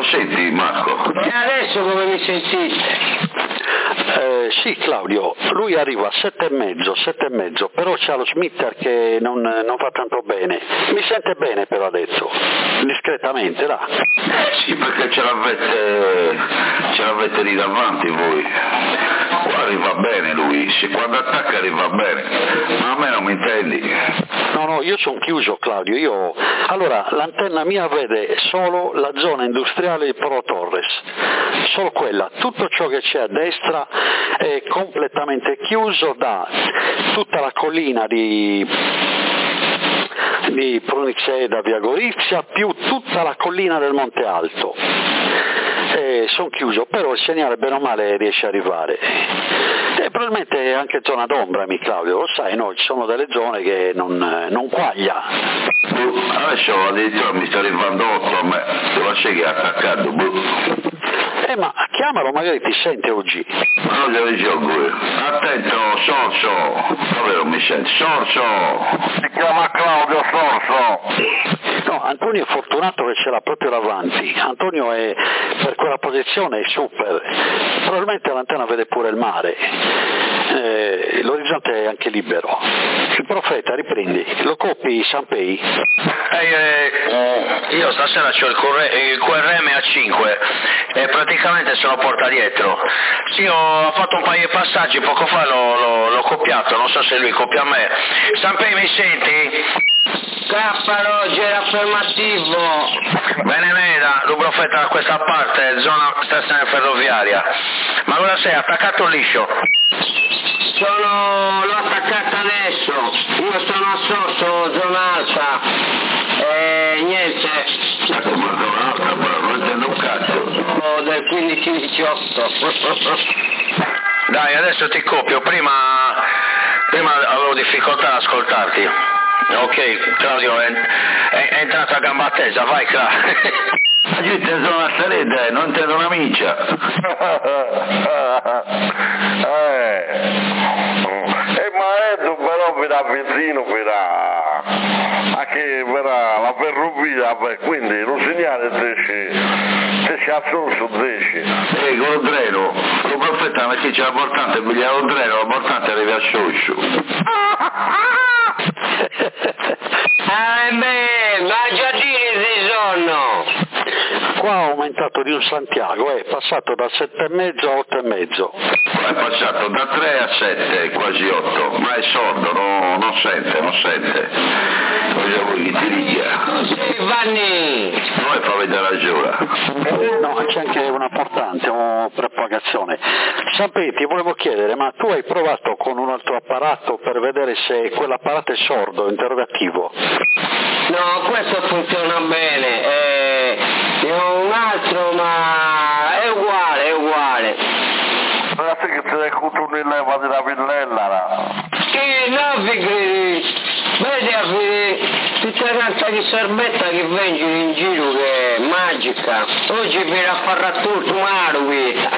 senti Marco? E adesso come mi sentite? Sì Claudio, lui arriva a 7,5, però c'ha lo Smitter che non va tanto bene. Mi sente bene però adesso, discretamente, là. Sì, perché ce l'avete lì davanti voi. Qua arriva bene lui, se quando attacca arriva bene, ma a me non mi intendi. No, io sono chiuso Claudio, allora l'antenna mia vede solo la zona industriale di Pro Torres, solo quella, tutto ciò che c'è a destra è completamente chiuso da tutta la collina di Prunixeda, via Gorizia, più tutta la collina del Monte Alto. Sono chiuso, però il segnale bene o male riesce a arrivare. E probabilmente anche zona d'ombra, Claudio, lo sai, no? Ci sono delle zone che non quaglia. Adesso addirittura mi sta arrivando 8 a me, se lo sai che è attaccato, ma chiamalo, magari ti sente oggi. Ma non glielo gioco io. Attento, Sorso! Dove non mi sente? Sorso! Si chiama Claudio Sorso! No, Antonio è fortunato che ce l'ha proprio davanti. Antonio è per quella posizione è super. Probabilmente l'antenna vede pure il mare. L'orizzonte è anche libero. Il profeta, riprendi. Lo copi Sanpei? Io stasera c'ho il QRM a 5 e praticamente se lo porta dietro. Sì, ho fatto un paio di passaggi, poco fa l'ho copiato, non so se lui copia me. Sanpei, mi senti? Roger, affermativo. Benemeda, Lubrofetta da questa parte, zona stazione ferroviaria. Ma cosa sei, attaccato liscio? L'ho attaccato adesso, io sono a Sorso, zona alta. Niente. Come zona alta, però non intendo un cazzo. Del 15-18. Dai, adesso ti copio, prima avevo difficoltà ad ascoltarti. Ok, Claudio, è entrato a gamba tesa, vai Cla. La gente sono a salire, non intendo una mincia. Ma però verrà vicino, anche verrà la ferrovia, quindi lo segnale se a Sorso 10. Con lo treno, lo profeta perché c'è l'importante, pigliare lo treno, l'importante arriva a Scioscio. Ma giardini si sono. Qua ha aumentato di un Santiago, è passato da 7,5 a 8,5. È passato da 3 a 7, quasi 8, ma è sordo, non sente. Voglio voi chi ti dica. Vanni! Noi fa vedere ragione. No, c'è anche una portante o propagazione. Sapete, volevo chiedere, ma tu hai provato con un altro apparato per vedere se quell'apparato è sordo, interrogativo? No, questo funziona bene, ne ho un altro ma è uguale. Guardate che se ne è avuto un'illeva della villella. Sì, navighi, vedi tutta tanta di sorbetta che vengono in giro che è magica. Oggi vi la farà tutto Marui.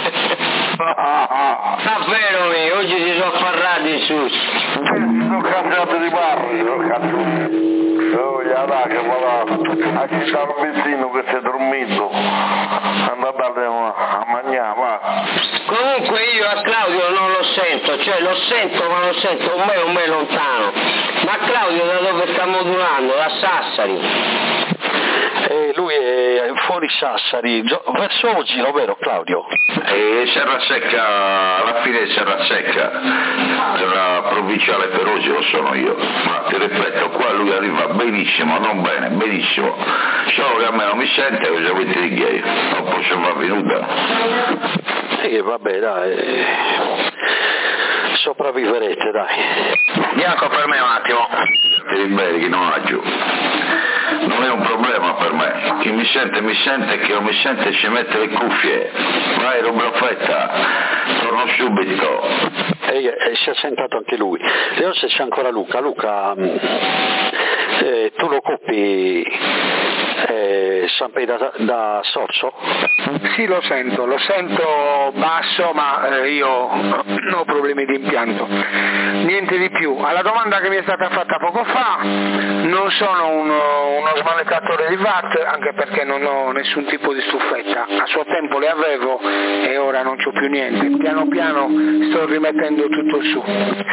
Davvero, oggi si sono affarrati su. Sono cambiato di barri, che va a chiedere al vicino che si è dormito, andate a mangiare, va. Comunque io a Claudio non lo sento, lo sento ma lo sento un me lontano. Ma Claudio da dove sta modulando? Da Sassari. Lui è fuori Sassari, verso Ogino, vero Claudio? Serrasecca, alla fine Serrasecca, la provinciale per Ogino sono io, ma ti ripeto, qua lui arriva benissimo, non bene, benissimo, solo che a me non mi sente, cosa vuoi ti dire, non posso far venuta. Sì, vabbè, dai, sopravviverete, dai. Bianco per me un attimo. Ti ribelli, non aggiù. Non è un problema per me, chi mi sente, chi non mi sente ci mette le cuffie, vai Robrofetta, torno subito. E si è sentato anche lui. Vediamo se c'è ancora Luca, tu lo copi Sampei da Sorso? Sì, lo sento basso, ma io ho problemi di impianto, niente di più. Alla domanda che mi è stata fatta poco fa, non sono uno smanettatore di watt, anche perché non ho nessun tipo di stufetta, a suo tempo le avevo e ora non c'ho più niente, piano piano sto rimettendo tutto su,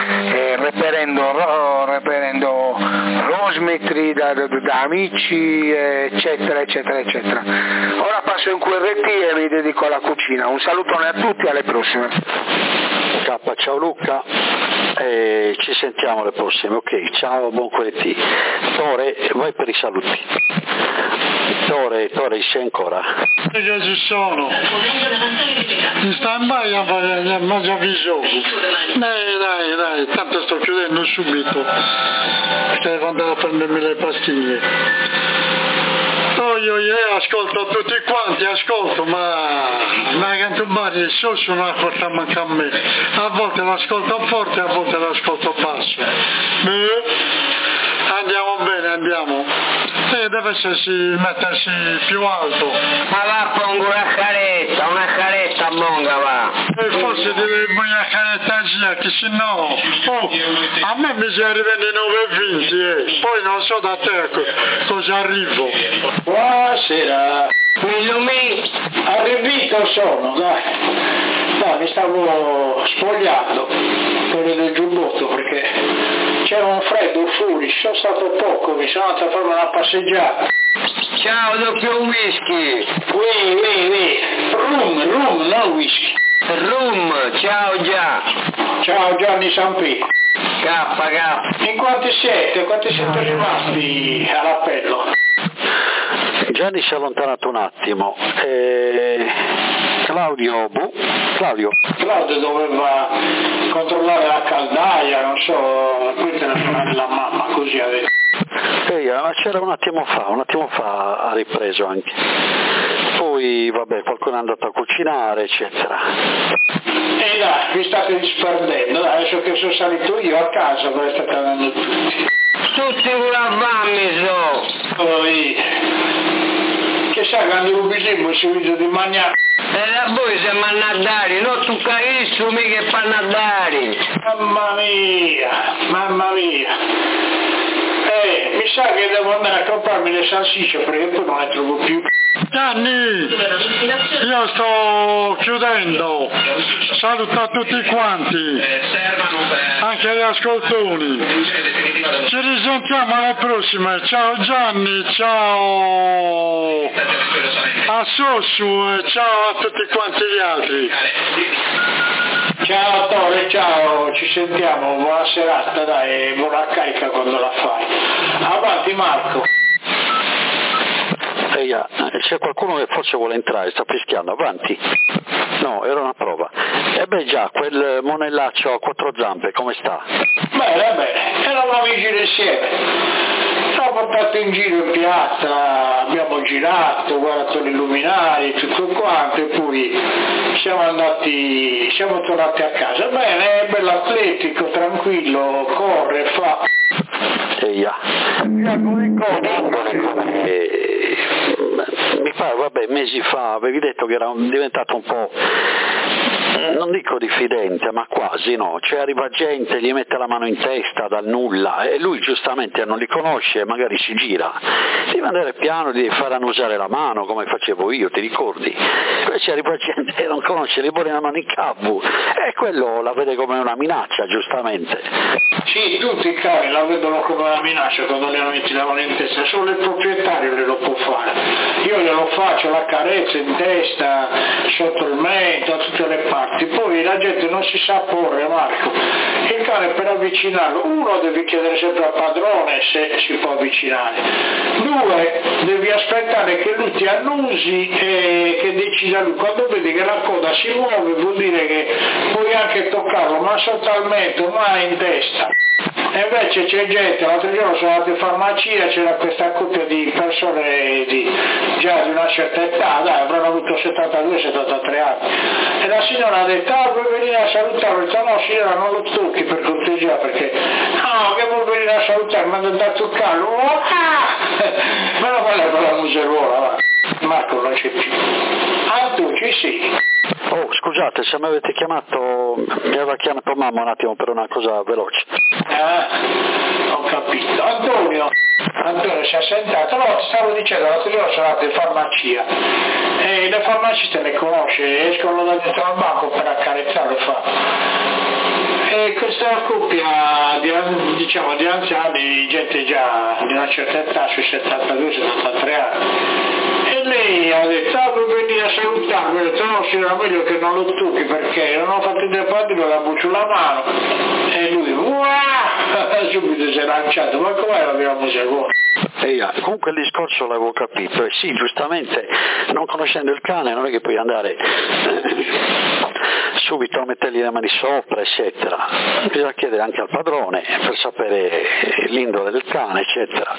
reperendo rosmetri da amici, eccetera eccetera eccetera. Ora passo in QRT e mi dedico alla cucina. Un salutone a tutti, alle prossime. Ciao Luca, ci sentiamo alle prossime. Ok, ciao, buon QRT. Tore, vai per i saluti. Tore, sei ancora? Che ci sono? In stand-by a mangiare gioco. Dai, tanto sto chiudendo subito. Devo andare a prendermi le pastiglie. Ascolto tutti quanti, ma Cantumari sono una cosa manca a me. A volte l'ascolto forte, a volte l'ascolto basso. Andiamo bene, andiamo. Deve mettersi più alto. Ma va, pongo una caretta monga va. Forse direi una carettagia, che se no, a me mi si arrivano i 9,20 poi non so da te cosa arrivo. Buonasera. Arrivito sono, dai, mi stavo spogliando del giubbotto perché c'era un freddo fuori, sono stato poco, mi sono andato a fare una passeggiata. Ciao, doppio whisky. Oui. Rum, non whisky. Rum, ciao già. Ciao Gianni Sampi. K. In quanti siete rimasti all'appello? Gianni si è allontanato un attimo. Claudio doveva controllare la caldaia, non so, poi telefonare la mamma, così ha detto. Ma c'era un attimo fa ha ripreso anche. Poi vabbè, qualcuno è andato a cucinare, eccetera. E dai, vi state disperdendo, adesso che sono salito io a casa, voi state andando tutti. Tutti con la fame Poi, che sa, quando lo bisogno si vede di mangiare. E da voi siamo a Nadari, non tu capisci mica che fa Nadari. Mamma mia. Mi sa che devo andare a comprarmi le salsicce perché poi non le trovo più. Gianni, io sto chiudendo, saluto a tutti quanti, anche gli ascoltoni, ci risentiamo alle prossime, ciao Gianni, ciao a Sossu e ciao a tutti quanti gli altri. Ciao Tore, ciao, ci sentiamo, buona serata, dai, buona carica quando la fai. Avanti Marco. C'è qualcuno che forse vuole entrare, sta fischiando, avanti. No, era una prova. Già, quel monellaccio a quattro zampe, come sta? Bene, eravamo in giro insieme. L'ho portato in giro in piazza, abbiamo girato, guardato gli luminari, tutto quanto, e poi siamo tornati a casa. Bene, è bello atletico, tranquillo, corre, fa. Mi pare, vabbè, mesi fa avevi detto che era diventato un po', non dico diffidente, ma quasi, no? Cioè arriva gente, gli mette la mano in testa dal nulla e lui giustamente non li conosce e magari si gira. Devi andare piano, devi far annusare la mano come facevo io, ti ricordi? Invece arriva gente che non conosce, gli pone la mano in capo e quello la vede come una minaccia, giustamente. Sì, tutti i cari la vedono come una minaccia quando le metti la mano in testa, solo il proprietario glielo può fare. Io glielo faccio, la carezza in testa, sotto il mento, da tutte le parti. Poi la gente non si sa porre, Marco. Il cane per avvicinarlo, uno devi chiedere sempre al padrone se si può avvicinare. Due, devi aspettare che lui ti annusi e che decida lui. Quando vedi che la coda si muove vuol dire che puoi anche toccarlo, ma sotto al mento, ma in testa. E invece c'è gente, l'altro giorno sono andato in farmacia, c'era questa coppia di persone già di una certa età, dai, avranno avuto avuto 72-73 anni, e la signora ha detto, vuoi venire a salutare? Ho detto, no signora, non lo tocchi per cortesia, perché, no, che vuoi venire a salutare, mi ha detto a toccarlo, meno male con la museruola, va. Marco non c'è più. Ah, tu ci sei? Oh, scusate, se mi avete chiamato, mi aveva chiamato mamma un attimo per una cosa veloce. Ho capito. Antonio si è sentato, no, stavo dicendo, l'altro giorno sono andato in farmacia e le farmaciste le conosce, escono da dentro al banco per accarezzare, fa. E questa coppia di anziani, gente già di una certa età, sui 72-73 anni, e lei ha detto, vuoi venire a salutarmi? Ho detto, no signora, meglio che non lo tocchi perché non ho fatto il deposito, la buccio la mano, e lui, subito si è lanciato, ma com'è la mia musica? Comunque il discorso l'avevo capito, e sì, giustamente, non conoscendo il cane non è che puoi andare subito a mettergli le mani sopra, eccetera. Bisogna chiedere anche al padrone per sapere l'indole del cane, eccetera.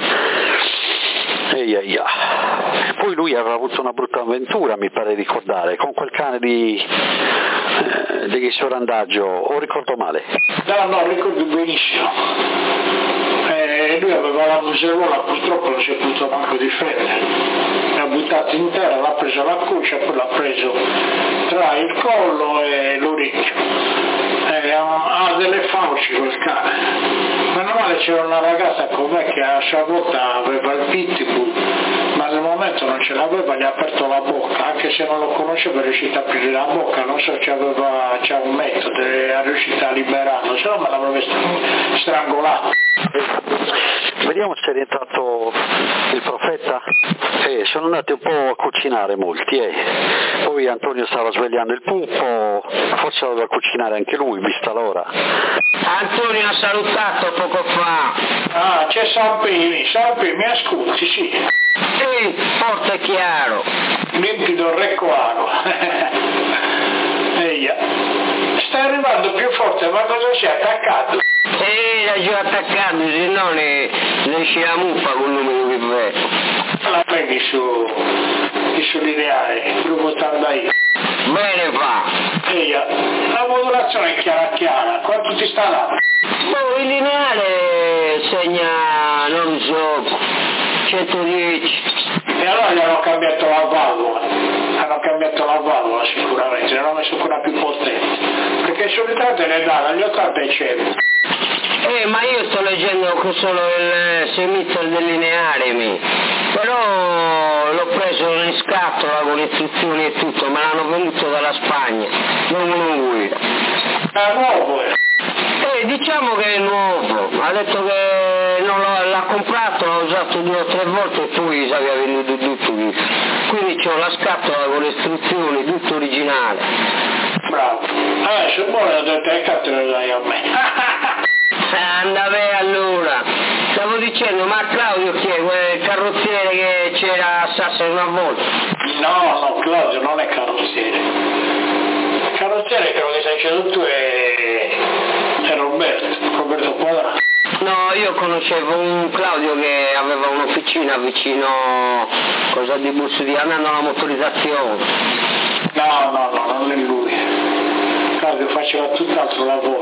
E poi lui aveva avuto una brutta avventura, mi pare di ricordare, con quel cane di sorandaggio, o ricordo male? No, ricordo benissimo. Lui aveva la museruola, purtroppo non si è potuto manco difendere, l'ha buttato in terra, l'ha preso la cuccia, poi l'ha preso tra il collo e l'orecchio, ha delle fauci quel cane. Meno male c'era una ragazza con me che a sua volta aveva il pitbull, ma nel momento non ce l'aveva, gli ha aperto la bocca, anche se non lo conosceva è riuscita a aprire la bocca, non so c'è un metodo, è riuscita a liberarlo, se no me l'avrebbe strangolato. Vediamo se è rientrato il profeta. Sono andati un po' a cucinare molti, poi Antonio stava svegliando il pupo, forse doveva cucinare anche lui, vista l'ora. Antonio ha salutato poco fa. C'è Sampi, mi ascolti, sì. Sì, forte e chiaro. Limpido recuaro. Sta arrivando più forte, ma cosa si è attaccato? Era già attaccato, se no ne esce la muffa con il numero che ve. La prendi su lineare, gruppo io. Bene fa. La modulazione è chiara, quanto ti sta dando? Il lineare segna, non so, 110. E allora gli hanno cambiato la valvola sicuramente, ne hanno messo quella più potente, perché solitamente ne dà dagli 80 ai 100. Ma io sto leggendo solo il semiter del lineare, però l'ho preso in scatola con istruzioni e tutto, me l'hanno venuto dalla Spagna, non lui. È nuovo, diciamo che è nuovo, ha detto che non l'ha comprato, l'ha usato 2 o 3 volte e poi si aveva venduto tutto, quindi c'ho la scatola con le istruzioni, tutto originale. Bravo, se vuole la tua te la dai a me. Andave allora, stavo dicendo, ma Claudio chi è? Quel carrozziere che c'era a Sassari una volta? No, Claudio non è carrozziere. Il carrozziere quello che stai dicendo tu è Roberto Quadrato. No, io conoscevo un Claudio che aveva un'officina vicino di Busto di andando alla motorizzazione. No, non è lui. Claudio faceva tutt'altro lavoro.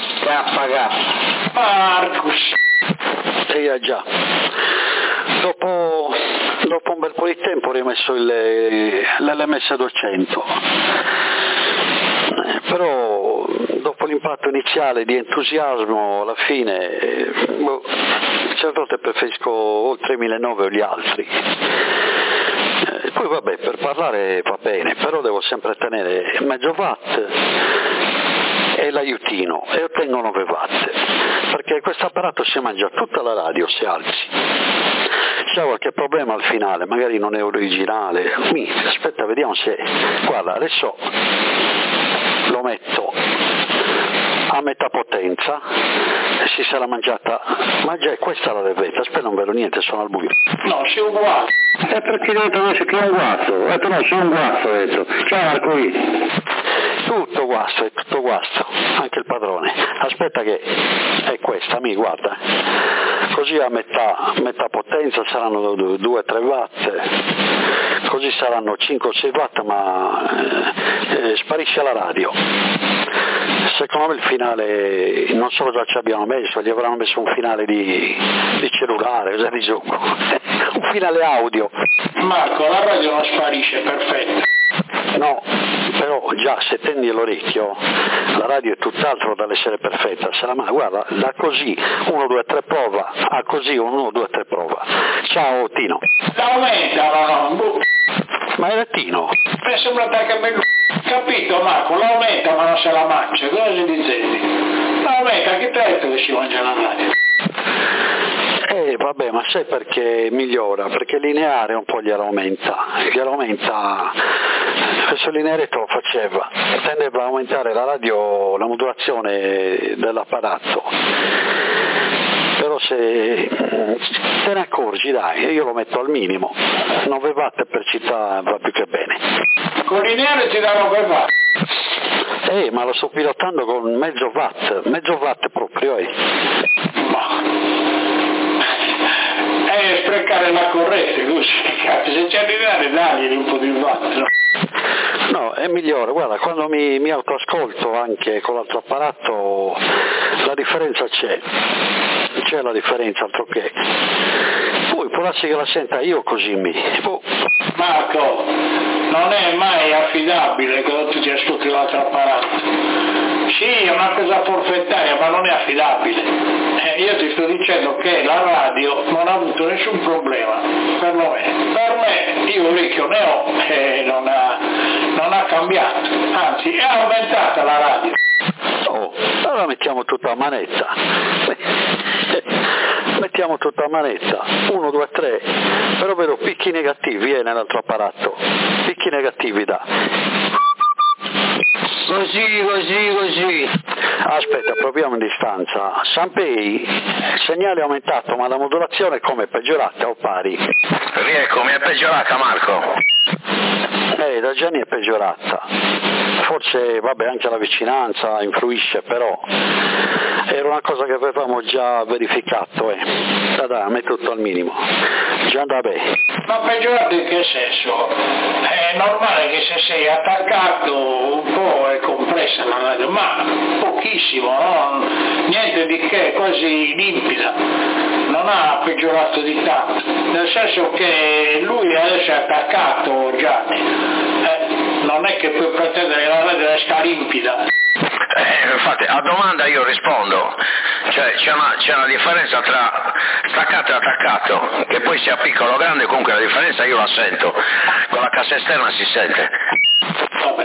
Marcus. Già. Dopo un bel po' di tempo ho rimesso l'LMS 200. Però dopo l'impatto iniziale di entusiasmo alla fine certe volte preferisco oltre 1009 o gli altri. Poi vabbè, per parlare va bene, però devo sempre tenere mezzo watt e l'aiutino e ottengo 9 watt, perché questo apparato si mangia tutta la radio se alzi. C'è qualche problema al finale, magari non è originale, aspetta, vediamo se, guarda, adesso lo metto a metà potenza e si sarà mangiata, ma già questa la levetta, aspetta, non vedo niente, sono al buio. No, sei uguale. È perché non c'è che è un guasto, no, sono un guasto, detto. Ciao Marco, tutto guasto, è tutto guasto, anche il padrone. Aspetta che è questa, guarda, così a metà potenza saranno 2-3 watt, così saranno 5 o 6 watt, ma sparisce la radio. Secondo me il finale, non so cosa ci abbiano messo, gli avranno messo un finale di cellulare, cosa di gioco, un finale audio. Marco, la radio non sparisce, perfetta. No, però già se tendi l'orecchio la radio è tutt'altro dall'essere perfetta, guarda, da così 1, 2, 3 prova, a così 1, 2, 3 prova. Ciao Tino. L'aumenta, no? Ma era Tino. Mi sembra che bello. Capito Marco, l'aumenta ma non se la mangia, cosa si dicesti? L'aumenta, che te che si mangia la radio? Vabbè, ma sai perché migliora? Perché lineare un po' gliela aumenta, questo lineare lo faceva, tendeva a aumentare la radio, la modulazione dell'apparato, però se te ne accorgi dai, io lo metto al minimo, 9 watt per città va più che bene. Con lineare ti dà 9 watt? Ma lo sto pilotando con mezzo watt proprio, sprecare la corrente, così, se c'è lineare dagli un po' di watt, no? No, è migliore, guarda, quando mi autoascolto anche con l'altro apparato la differenza c'è la differenza, altro che. Poi può darsi che la senta io così Marco, non è mai affidabile quando tu ti ascolti l'altro apparato. Sì, è una cosa forfettaria, ma non è affidabile. Io ti sto dicendo che la radio non ha avuto nessun problema, perlomeno. Per me, io orecchio ne ho e non ha cambiato, anzi è aumentata la radio. Allora mettiamo tutta a manetta. Mettiamo tutta a manetta, 1, 2, 3, però vedo picchi negativi nell'altro apparato, picchi negativi da. Così. Aspetta, proviamo in distanza. Sanpei, il segnale è aumentato, ma la modulazione è come peggiorata o pari? Rieccomi, è peggiorata Marco. Da Gianni è peggiorata. Forse, vabbè, anche la vicinanza influisce, però era una cosa che avevamo già verificato, Dai, metto tutto al minimo. Già da bene. Ma peggiorato in che senso? È normale che se sei attaccato un po' è compressa la radio, ma pochissimo, no? Niente di che, quasi limpida, non ha peggiorato di tanto, nel senso che lui adesso è attaccato Gianni, non è che puoi pretendere che la radio resta limpida. Infatti a domanda io rispondo, cioè c'è una differenza tra staccato e attaccato, che poi sia piccolo o grande, comunque la differenza io la sento, con la cassa esterna si sente. Vabbè.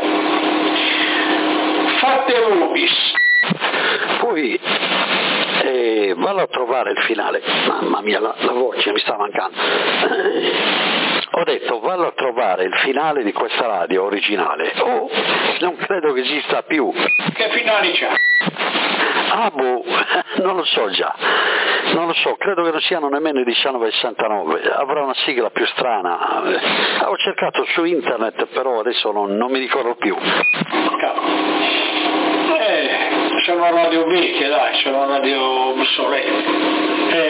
Fate ubis. Poi vado a trovare il finale, mamma mia la voce mi sta mancando. Ho detto vado a trovare il finale di questa radio originale. Non credo che esista più. Che finali c'ha? Non lo so già. Non lo so, credo che non siano nemmeno i 1969. Avrà una sigla più strana. Ho cercato su internet, però adesso non mi ricordo più. Sono radio vecchie, dai, sono radio obsolete.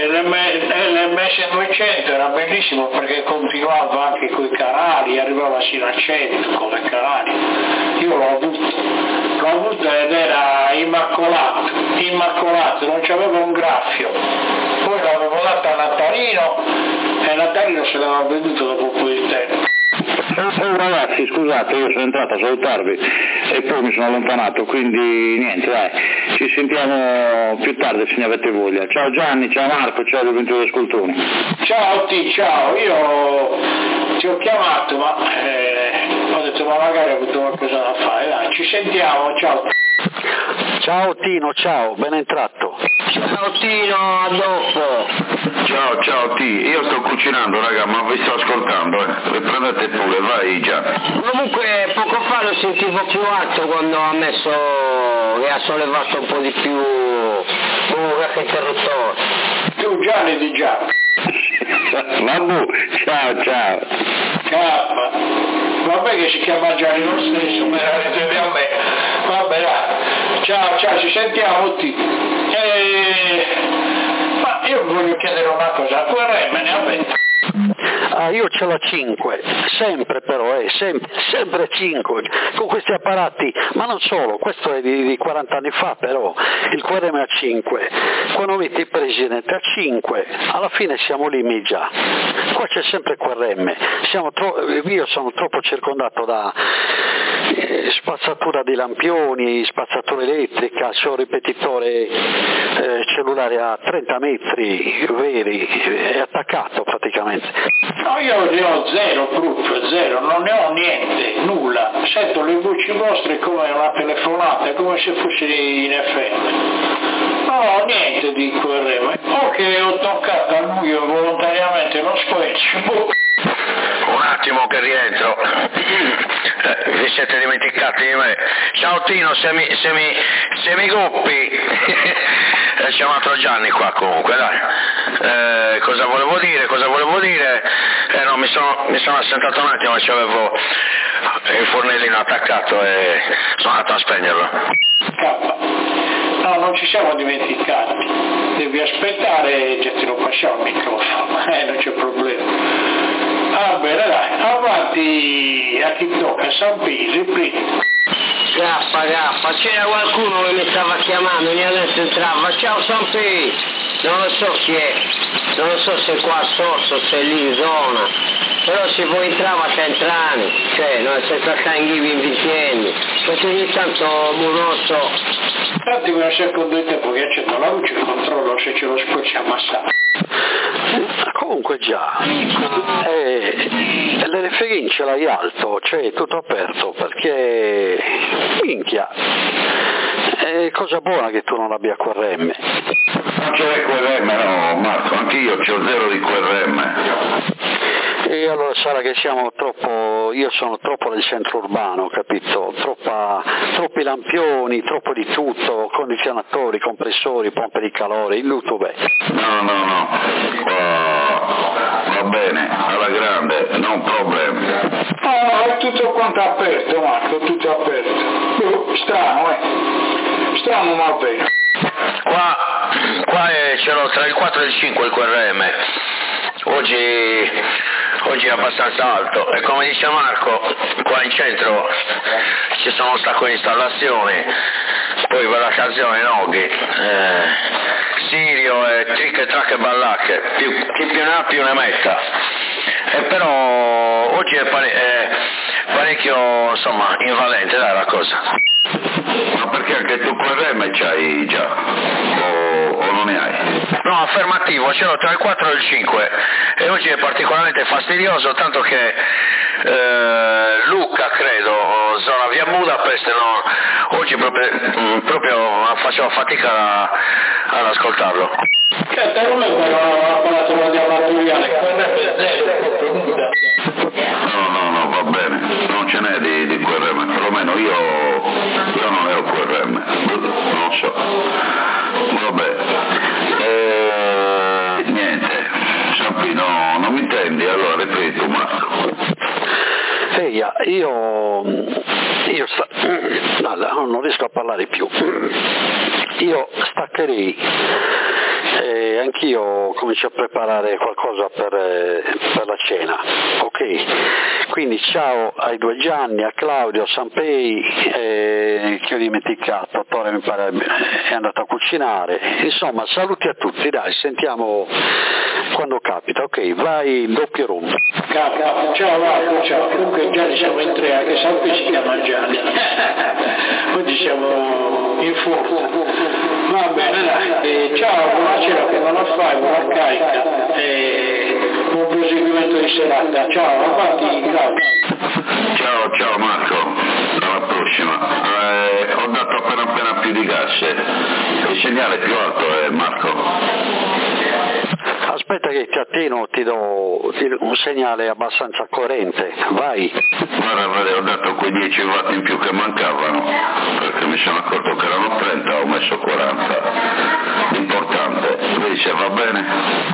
L'MS200 era bellissimo perché continuava anche coi canali, arrivava sino a 100 come canali. Io l'ho avuto ed era immacolato, non c'aveva un graffio. Poi l'avevo dato a Natalino e Natalino se l'aveva venduto dopo un po' di tempo. Ragazzi, scusate, io sono entrato a salutarvi e poi mi sono allontanato, quindi niente, dai, ci sentiamo più tardi se ne avete voglia. Ciao Gianni, ciao Marco, ciao Gioventù Scultoni. Ciao ciao, io ti ho chiamato ma ho detto ma magari ho avuto qualcosa da fare, dai, ci sentiamo, ciao. Ciao Tino, ciao, ben entrato. Ciao Tino, a dopo. Ciao T, io sto cucinando raga, ma vi sto ascoltando, riprendete pure, vai Gianni. Comunque poco fa lo sentivo più alto quando ha messo e ha sollevato un po' di più qualche interruttore. Tu Gianni di Gianni. Vabbè, ciao. Vabbè che si chiama Gianni lo stesso, me la ridevi a me. Vabbè dai. Ciao, ci sentiamo tutti. Ma io voglio chiedere una cosa, QRM ne avete? Io ce l'ho 5, sempre però, sempre 5, con questi apparati, ma non solo, questo è di 40 anni fa però, il QRM a 5, quando metti il presidente a 5, alla fine siamo lì già, qua c'è sempre QRM, io sono troppo circondato da spazzatura di lampioni, spazzatura elettrica, c'è un ripetitore cellulare a 30 metri veri, è attaccato praticamente. No, io ne ho zero proof, zero, non ne ho niente, nulla, sento le voci vostre come una telefonata, come se fossi in FM. Non ho niente di QRM, che ho toccato al buio volontariamente lo squelch. Un attimo che rientro, vi siete dimenticati di me. Ciao Tino, se mi guppi, c'è un altro Gianni qua comunque, dai. Cosa volevo dire? No, mi sono assentato un attimo, c'avevo il fornellino attaccato e sono andato a spegnerlo. No, non ci siamo dimenticati, devi aspettare e già te lo passiamo il microfono, non c'è problema. Va bene, dai, avanti a chi tocca, San Pisi, prima. Gaffa, c'era qualcuno che mi stava chiamando e adesso entrava, ciao San Pisi, non lo so chi è, non lo so se è qua sotto, se è lì in zona, però se voi entrava a entrare, cioè non senza stanghivi in vitieni, perché ogni tanto muroso. Infatti un secondo di tempo che accendo la luce controllo se ce lo scoccia ammassato. Comunque già, l'RFG ce l'hai alto, cioè tutto aperto, perché minchia, è cosa buona che tu non abbia QRM. Non c'è QRM, no Marco, anch'io c'ho zero di QRM. E allora sarà che io sono troppo nel centro urbano, capito? Troppi lampioni, troppo di tutto, condizionatori, compressori, pompe di calore, il YouTube. No, va bene, alla grande, non problemi. No, è tutto quanto aperto Marco, tutto aperto. Strano ma bene. Qua ce l'ho tra il 4 e il 5 il QRM. Oggi è abbastanza alto e come dice Marco, qua in centro ci sono un sacco di installazioni, poi per la canzone Noghi, Sirio e Trick e Track e Ballacche, chi più ne ha più ne metta, e però oggi è parecchio insomma invalente dai la cosa. Ma perché anche tu QRM c'hai già? O non ne hai? No, affermativo, ce l'ho tra il 4 e il 5 e oggi è particolarmente fastidioso, tanto che Luca, credo, zona via Budapest, no, oggi proprio faceva fatica ad ascoltarlo. Non è un'apparatura di amatoriale, No, va bene, non ce n'è di QRM, perlomeno io non ne ho QRM, non so. Vabbè, niente, Sampi, non mi intendi, allora ripeto Marco. Io non riesco a parlare più, io staccherei, anch'io comincio a preparare qualcosa per la cena, ok? Quindi ciao ai due Gianni, a Claudio, a Sanpei, che ho dimenticato, Tore mi pare è andato a cucinare, insomma saluti a tutti, dai, sentiamo quando capita, ok? Vai doppio room. Ciao Marco, ciao, comunque Gianni siamo in tre, anche Sanpei si chiama Gianni, oggi siamo in fuoco. Va bene, dai, ciao, buonasera che non la fai, buona carica, buon proseguimento di serata, ciao, avanti Claudio. Ciao Marco, alla prossima. Ho dato appena più di gas, il segnale più alto è Marco. Aspetta che ti atteno, ti do un segnale abbastanza coerente, vai. Guarda, ho dato quei 10 watt in più che mancavano, perché mi sono accorto che erano 30, ho messo 40. L'importante, vedi se va bene?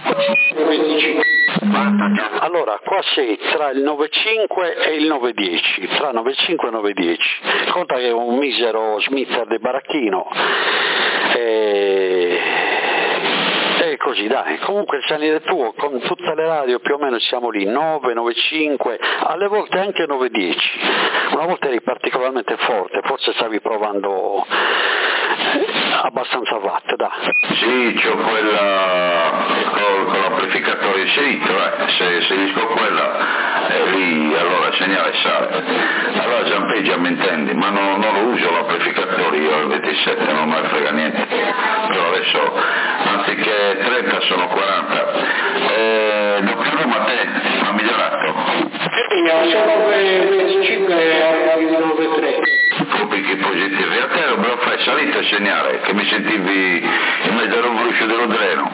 Allora, qua sei tra il 9.5 e il 9.10, tra 9.5 e 9.10. Conta che è un misero smitter di baracchino. così, dai. Comunque il segnale tuo con tutte le radio più o meno siamo lì, 9, 9,5, alle volte anche 9,10. Una volta eri particolarmente forte, forse stavi provando abbastanza watt, dai. Sì, c'ho quella con l'amplificatore inserito, se inserisco quella lì allora il segnale sale. Allora Gianpei già mi intendi, ma non lo uso l'amplificatore, io al 27 non me ne frega niente, però adesso anziché 30 sono 40. Dottor Roma, te ha migliorato? Sono 25 a 9,3. Pubblici positivi, a te me lo fai salito il segnale, che mi sentivi in mezzo al rovescio dello dreno.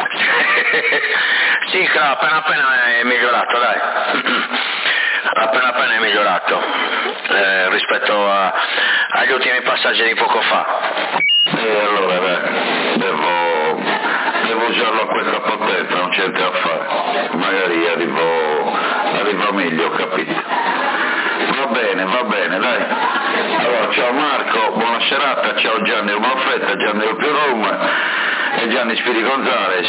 Sì, appena è migliorato, dai. Appena è migliorato rispetto agli ultimi passaggi di poco fa. E allora devo usarlo a questa potenza, non c'è niente da fare, magari arriva meglio, ho capito. Va bene, dai. Allora, ciao Marco, buona serata, ciao Gianni Rubaffetta, Gianni Più Roma e Gianni Spiri Gonzales,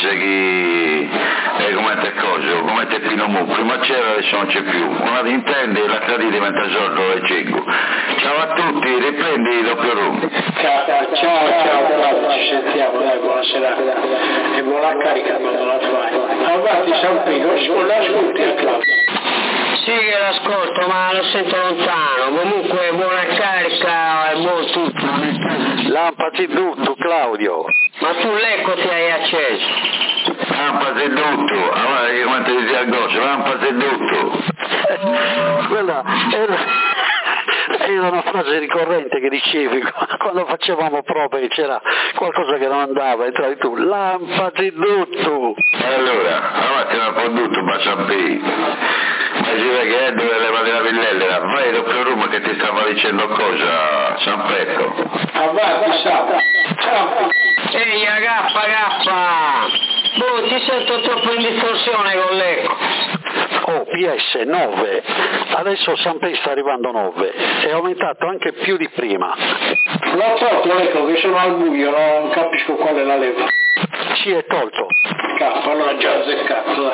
come te Pino Mu, prima c'era, adesso non c'è più. Una intendi, la credi diventa sordo e cieco. Ciao a tutti, riprendi doppio Roma. Ciao, ci sentiamo, dai, buona serata e buona carica quando la fai. Avanti San Pino, l'ascolti a Claudio. Sì che l'ascolto, ma lo sento lontano. Comunque buona carica e buon tutto. Lampati tutto, Claudio. Ma tu l'ecco ti hai acceso. Lampati tutto, allora io quanto ti sia addosso, lampati tutto. Quella era una frase ricorrente che dicevi quando facevamo prove che c'era qualcosa che non andava, entravi tu, lampati tutto. Allora, avanti un po' tutto, ma sappi. Ma si vede che è dove leva della villella, vai doppio Roma che ti stava dicendo cosa, San Petto. Avanti, ciao. Ehi, gaffa! Boh, ti sento troppo in distorsione con l'eco. Oh, PS 9, adesso Sanpei sta arrivando 9, è aumentato anche più di prima. L'ho tolto l'eco che sono al buio, non capisco qual è la leva. Sì, è tolto. Cazzo, allora già azzeccato,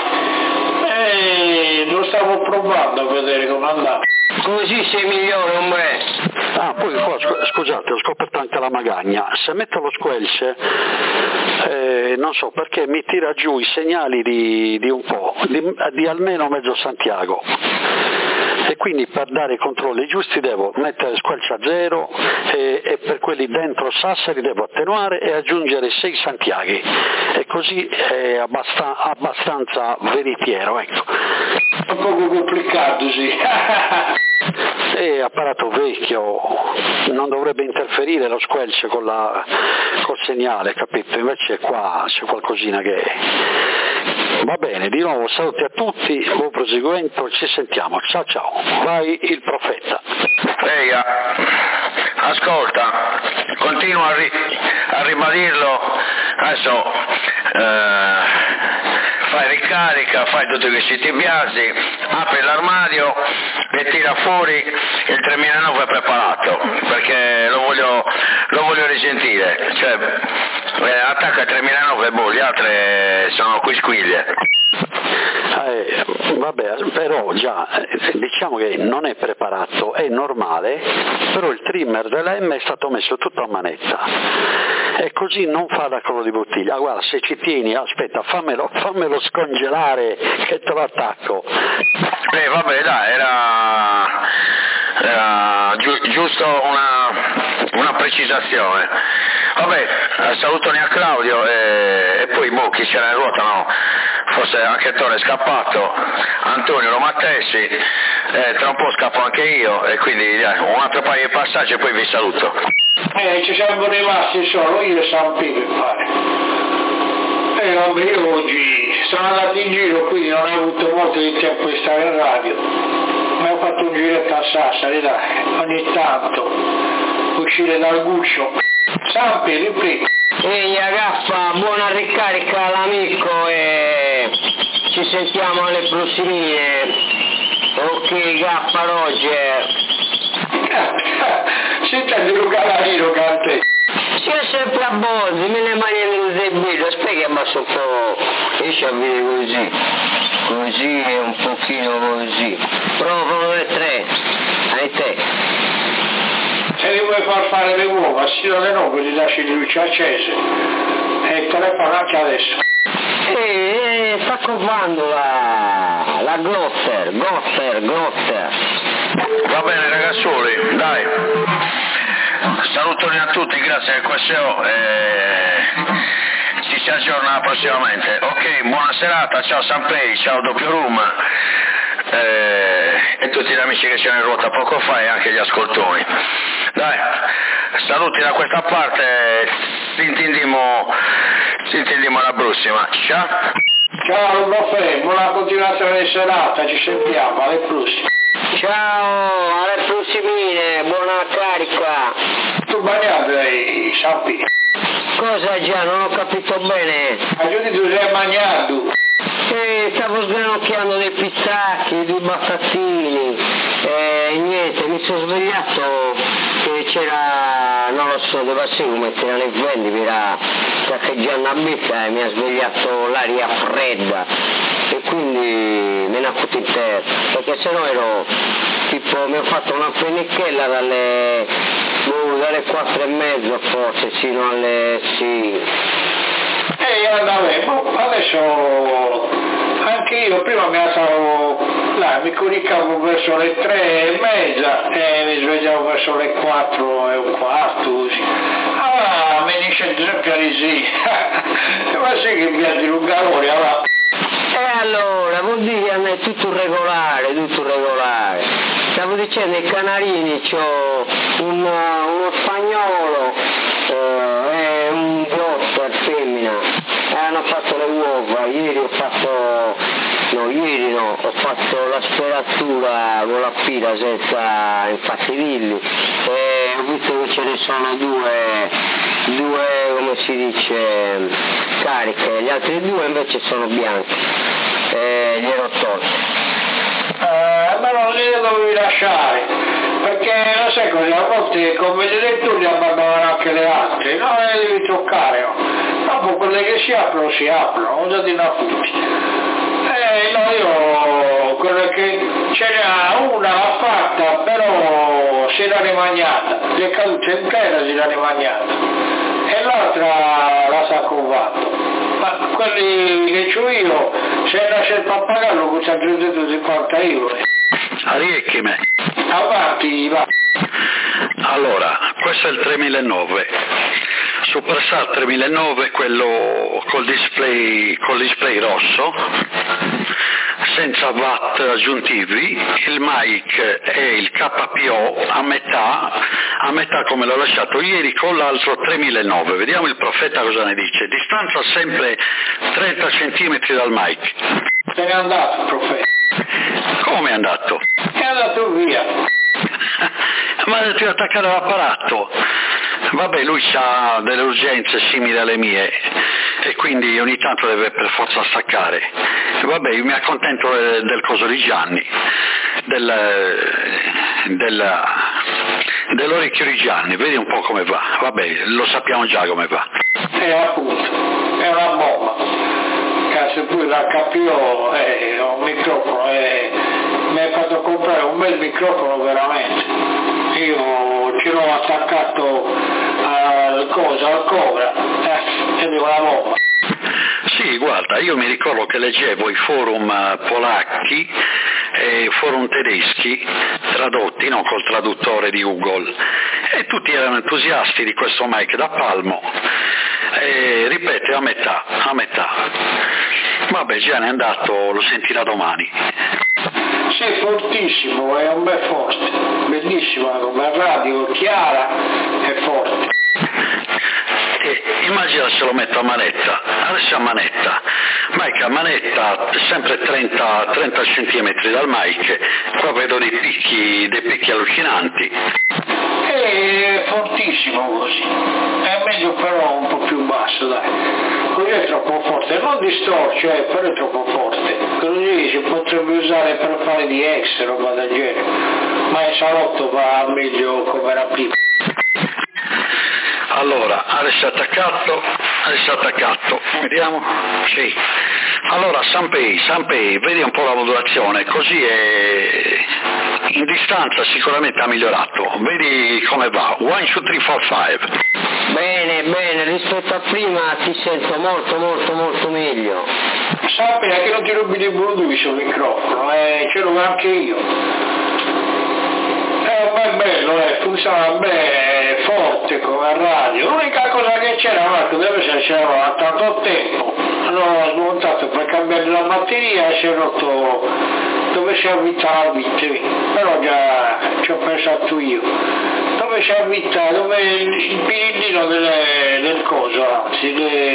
lo stavo provando a vedere come andava. Così sei migliore, ombre. Ah, poi qua, scusate, ho scoperto anche la magagna. Se metto lo squelch, non so perché mi tira giù i segnali di un po', di almeno mezzo Santiago. E quindi per dare i controlli giusti devo mettere squelch a 0 e per quelli dentro Sassari devo attenuare e aggiungere 6 Santiaghi. E così è abbastanza veritiero, ecco. Un po' complicato, sì. È apparato vecchio, non dovrebbe interferire lo squelch col segnale, capito? Invece qua c'è qualcosina che... Va bene, di nuovo saluti a tutti, buon proseguimento, ci sentiamo, ciao, vai il profeta. Ehi, ascolta, continuo a ribadirlo, adesso fai ricarica, fai tutti questi tibiazzi, apri l'armadio e tira fuori il 3009 preparato, perché lo voglio risentire, cioè attacca il 3009 boh, gli altri sono quisquiglie. Vabbè, però già diciamo che non è preparato, è normale, però il trimmer della M è stato messo tutto a manetta e così non fa da collo di bottiglia. Guarda, se ci tieni, aspetta, fammelo scongelare che te lo attacco. Vabbè, dai, era giusto una precisazione. Vabbè, salutoni a Claudio e poi chi c'era in ruota, no? Forse anche Tore è scappato, Antonio Romattessi, tra un po' scappo anche io e quindi un altro paio di passaggi e poi vi saluto. Ci siamo rimasti solo io e San Pino, mi pare. Vabbè, io oggi sono andato in giro, quindi non ho avuto molto di tempo di stare in radio. Ma ho fatto un giretto a Sassari, dai, ogni tanto, uscire dal guscio. San Pino, riprego. Ehi, gaffa, buona ricarica all'amico e ci sentiamo alle prossimine. Ok, gaffa Roger. Senta di Luca Larino, cante. Sì, sempre a Bozzi, me ne mani nello zebbillo, spiega abbasso un po', riesci a vedere così e un pochino così. Prova 1, 2, 3, hai te. Se li vuoi far fare le uova, sì alle 9 li lasci di luce accese e il telefono anche adesso. Sta covando la Glotter. Va bene ragazzuoli, dai. Salutoni a tutti, grazie al QSO ci si aggiorna prossimamente. Ok, buona serata, ciao Sanpei, ciao Doppio Room e tutti gli amici che c'erano in ruota poco fa e anche gli ascoltoni. Dai, saluti da questa parte, ci intendiamo alla prossima, ciao. Ciao Boffè, buona continuazione di serata, ci sentiamo, alle prossime. Ciao, alle prossimine, buona carica. Tu bagnato i sappi. Cosa già, non ho capito bene. Aiuti tu sei bagnato. Stavo sgranocchiando dei pizzacchi, dei battattini niente, mi sono svegliato che c'era, non lo so, dove sei come c'erano i venti, era saccheggiando a bicca e mi ha svegliato l'aria fredda e quindi me ne ha fottuto in terra, perché sennò ero tipo, mi ho fatto una pennicchella dalle 4:30 forse fino alle 5. Adesso anche io prima mi alzavo là, mi coricavo verso le 3:30 e mi svegliavo verso le 4:15 così. Allora mi dice sempre così, ma sì che mi ha dilungato ora. E allora vuol dire che è tutto regolare. Stavo dicendo ai canarini, c'ho uno spagnolo e un glotter femmina. Hanno fatto le uova, ho fatto la speratura con la fila senza infattidirli e ho visto che ce ne sono due come si dice, cariche, gli altri 2 invece sono bianchi e glielo tolto. Ma non li dovevi lasciare, perché lo sai cosa, a volte come gli lettori abbandonano anche le altre, non le devi toccare, dopo quelle che si aprono, ho già detto a tutti. No, io quello che ce n'ha una l'ha fatta, però si era rimagnata, gli è caduta intera, si era rimagnata, e l'altra la sa combatto. Ma quelli che c'ho io, se nasce il pappagallo costa 350 euro. Arricchime. Avanti, va. Allora, questo è il 3009. Superstar 3009, quello col display rosso, senza watt aggiuntivi, il mic e il KPO a metà come l'ho lasciato ieri con l'altro 3009. Vediamo il Profeta cosa ne dice. Distanza sempre 30 cm dal mic. Se n'è andato il Profeta. Come è andato? È andato via. Ma devi attaccare l'apparato. Vabbè, lui ha delle urgenze simili alle mie e quindi ogni tanto deve per forza staccare. Vabbè, io mi accontento del coso di Gianni, dell'orecchio di Gianni, vedi un po' come va. Vabbè, lo sappiamo già come va. Appunto, è una bomba. Se poi la KPO è un microfono mi hai fatto comprare un bel microfono veramente. Io ce l'ho attaccato al Cobra ed è una bomba. Sì, guarda, io mi ricordo che leggevo i forum polacchi e i forum tedeschi tradotti, no, col traduttore di Google, e tutti erano entusiasti di questo mic da palmo e ripete a metà. Vabbè, già è andato, lo sentirà domani. Sì, è fortissimo, è un bel forte, bellissimo, come radio, chiara e forte. Immagina se lo metto a manetta, adesso a manetta, mic a manetta, sempre 30 cm dal mic, qua vedo dei picchi allucinanti. È fortissimo così, è meglio però un po' più basso, dai, così è troppo forte, non distorce, però è troppo forte, così si potrebbe usare per fare di ex, roba del genere, ma in salotto va meglio come era prima. Allora, adesso attaccato, vediamo, sì. Allora, Sanpei, vedi un po' la modulazione, così è in distanza sicuramente ha migliorato, vedi come va, 1, 2, 3, 4, 5. Bene, rispetto a prima ti sento molto meglio. Sappi che non ti rubi di Bluetooth sul microfono, ce l'ho anche io. È bello, funziona bene, forte come radio. L'unica cosa che c'era, Marco, dove c'era a tanto tempo, l'ho smontato per cambiare la batteria e si è rotto dove si avvita la vite, però già ci ho pensato io. Dove si avvita, dove il pirillino del coso, anzi,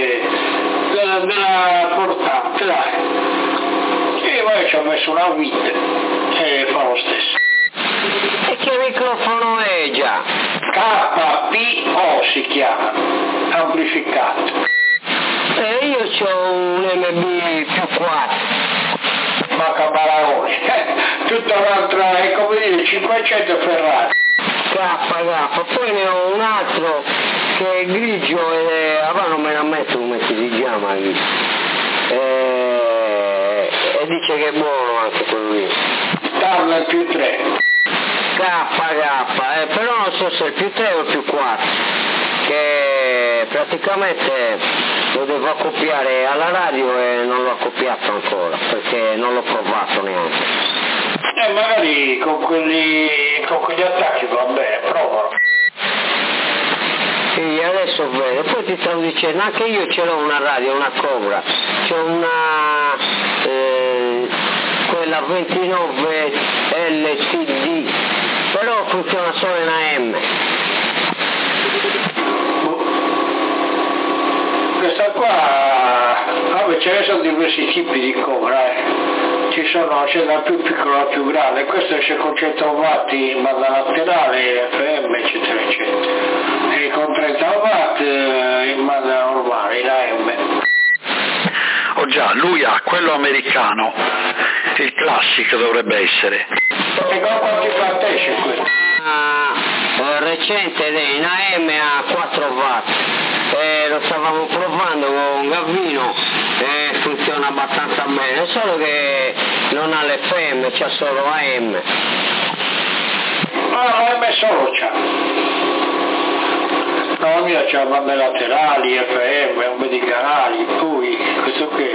della portante, dai. E poi ci ho messo una vite e fa lo stesso. E che microfono è già? KPO si chiama, amplificato. Io ho un MB più 4. Ma cabarone, tutta un'altra, è come dire, 500 Ferrari. Poi ne ho un altro che è grigio e non me ne ammetto come si chiama lì. E dice che è buono anche quello lì. Starlet più 3. Però non so se è il più 3 o il più 4, che praticamente lo devo accoppiare alla radio e non l'ho accoppiato ancora, perché non l'ho provato neanche. Magari con quegli attacchi va bene, provalo. Sì, adesso vedo, poi ti stavo dicendo, anche io ce l'ho una radio, una Cobra, c'ho una quella 29 LCD, però funziona solo in AM. Questa qua, ce ne sono diversi tipi di Cobra, c'è la più piccola, la più grande, questo esce con 100 watt in banda laterale, FM, eccetera, e con 30 watt in banda normale, in AM. Oh già, lui ha quello americano, il Classic dovrebbe essere. E con quanti watt esce quello? Recente in AM a 4 watt. Lo stavamo provando con Gavino e funziona abbastanza bene, solo che non ha l'FM, c'ha solo AM. AM solo c'ha. No, la mia c'ha bande laterali, FM, un po' di canali, poi questo qui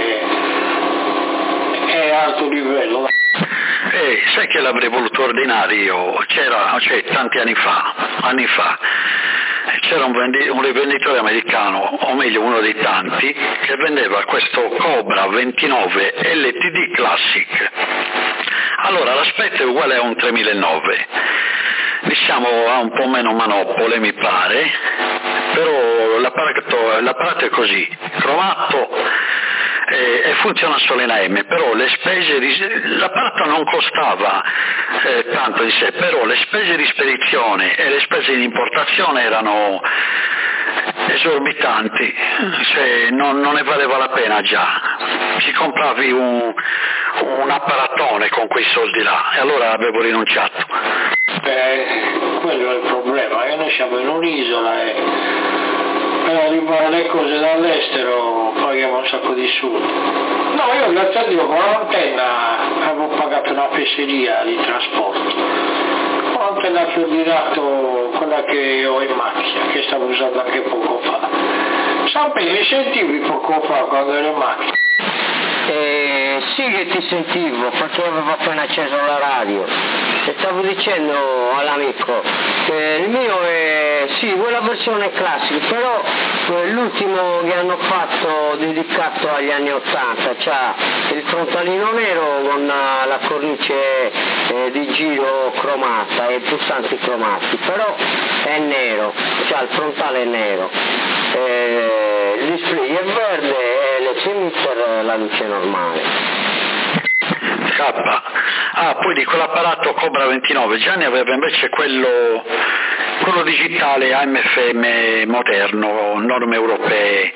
è alto livello. Sai che l'avrei voluto ordinare io, tanti anni fa, c'era un rivenditore americano, o meglio uno dei tanti, che vendeva questo Cobra 29 LTD Classic. Allora l'aspetto è uguale a un 3009, diciamo ha un po' meno manopole mi pare, però l'apparato è così, cromato, e funziona solo in AM, però le spese l'apparato non costava tanto di sé, però le spese di spedizione e le spese di importazione erano esorbitanti, cioè non ne valeva la pena già, ci compravi un apparatone con quei soldi là e allora avevo rinunciato. Quello è il problema, che noi siamo in un'isola e per arrivare le cose dall'estero paghiamo un sacco di soldi. No, io grazie a Dio con l'antenna avevo pagato una fesseria di trasporto. Con l'antenna che ho ordinato, quella che ho in macchina, che stavo usando anche poco fa. Sapete, mi sentivi poco fa quando ero in macchina? Sì che ti sentivo, perché avevo appena acceso la radio e stavo dicendo all'amico che il mio è sì, quella versione classica, però l'ultimo che hanno fatto dedicato agli anni 80, c'ha il frontalino nero con la cornice di giro cromata e i pulsanti cromati, però è nero, c'ha il frontale nero, il display è verde e l'emitter la luce normale. Poi di quell'apparato Cobra 29 Gianni aveva invece quello digitale AM/FM moderno, norme europee,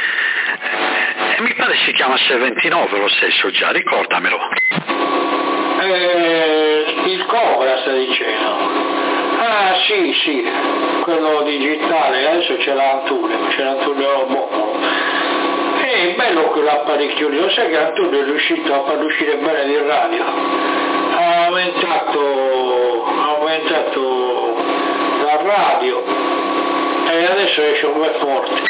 e mi pare si chiamasse 29 lo stesso già, ricordamelo. Il Cobra sta dicendo. sì, quello digitale, adesso c'è l'Antullio Bocco. È bello quell'apparecchio lì, lo sai che Antullio è riuscito a far uscire bene di radio, ha aumentato la radio e adesso esce un bel forte.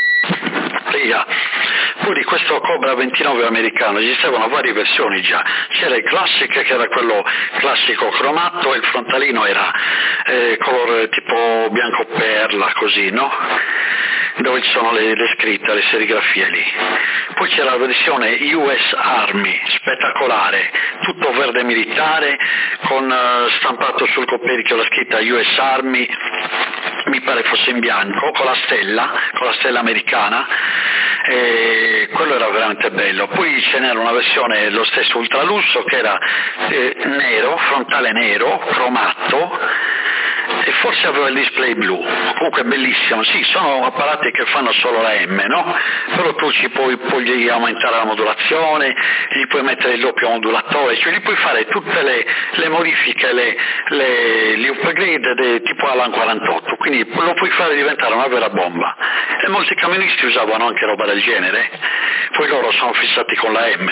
Poi di questo Cobra 29 americano esistevano varie versioni già, c'era il Classic che era quello classico cromato e il frontalino era colore tipo bianco perla, così, no? Dove ci sono le scritte, le serigrafie lì. Poi c'era la versione US Army, spettacolare, tutto verde militare, con stampato sul coperchio la scritta US Army, mi pare fosse in bianco, con la stella americana, e quello era veramente bello. Poi ce n'era una versione, lo stesso ultralusso, che era nero, frontale nero, cromato, e forse aveva il display blu, comunque bellissimo. Sì, sono apparati che fanno solo la M, no? Però tu puoi aumentare la modulazione, gli puoi mettere il doppio modulatore, cioè gli puoi fare tutte le modifiche, gli upgrade tipo Alan 48, quindi lo puoi fare diventare una vera bomba. E molti camionisti usavano anche roba del genere, poi loro sono fissati con la M.